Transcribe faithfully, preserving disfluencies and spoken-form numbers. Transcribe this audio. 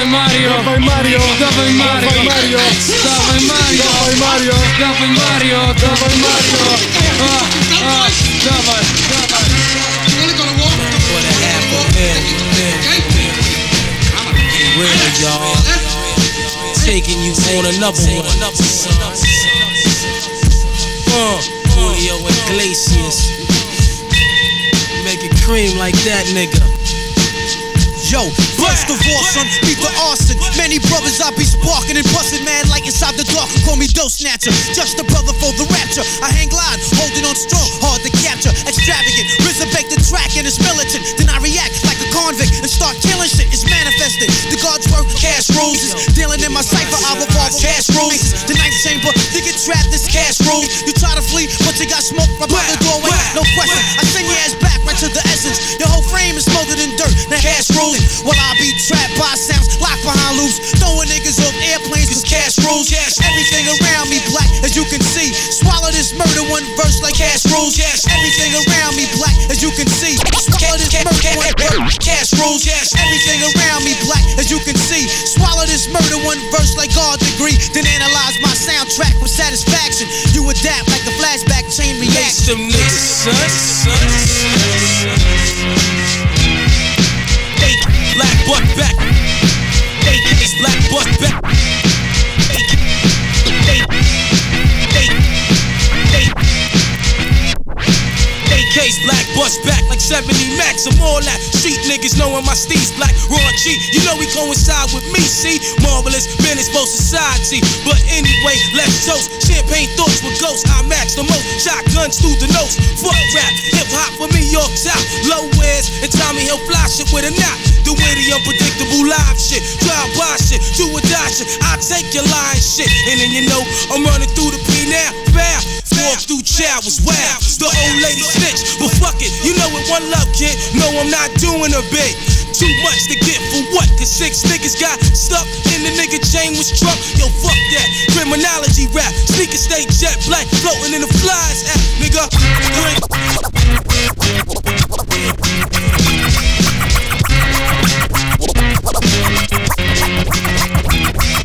Dawaj Mario, dawaj Mario, dawaj Mario, dawaj Mario, dawaj Mario, dawaj Mario, dawaj Mario, dawaj Mario, ah, ah, dawaj, dawaj. For the half a mil, real y'all, taking you on another one. Uh, Julio Iglesias, make it cream like that, nigga. Yo, first of all, son, beat the arson. Many brothers I be sparking and busting, man, like inside the dark, call me dough snatcher. Just a brother for the rapture. I hang glide, holding on strong, hard to capture. Extravagant, resurrect the track and it's militant. Then I react like a convict and start killing shit. It's manifested. The God's work, cash rules. Dealing in my cipher, I revolve cash rules. The ninth chamber, you get trapped, this cash rules. You try to flee, but you got smoke right by the doorway. No question, I send your ass back right to the essence. Your whole frame is smothered in dirt. Now cash rules. While I be trapped by sounds, locked behind loops, throwing niggas off airplanes cause cash rules. Everything around me black, as you can see. Swallow this murder one verse like cash rules. Everything around me black, as you can see. Swallow this murder one verse, cash rules. Everything around me black, as you can see. Swallow this murder one verse like God degree. Then analyze my soundtrack with satisfaction. You adapt like a flashback chain reaction. Them niggas, son. Black butt back. A K's black butt back. A K's black bust back like seventy max. I'm all that. Street niggas knowing my steez black. Raw G, you know he coincide with me, see? Marvelous, business, both society. But anyway, let's toast. Champagne thoughts with ghosts. I max the most. Shotguns through the notes. Fuck rap, hip hop for me, York South. Low wears and Tommy Hill fly shit with a knot. The witty, unpredictable live shit. Drive by shit, do or die shit. I take your lying shit. And then you know, I'm running through the P now. Bow. Walk through chow was wild. The old lady snitch. But fuck it, you know it, one love, kid. No, I'm not doing a bit. Too much to get for what? Cause six niggas got stuck in the nigga chain was struck. Yo, fuck that. Criminology rap. Sneaker stay jet black. Floating in the flies. App, nigga.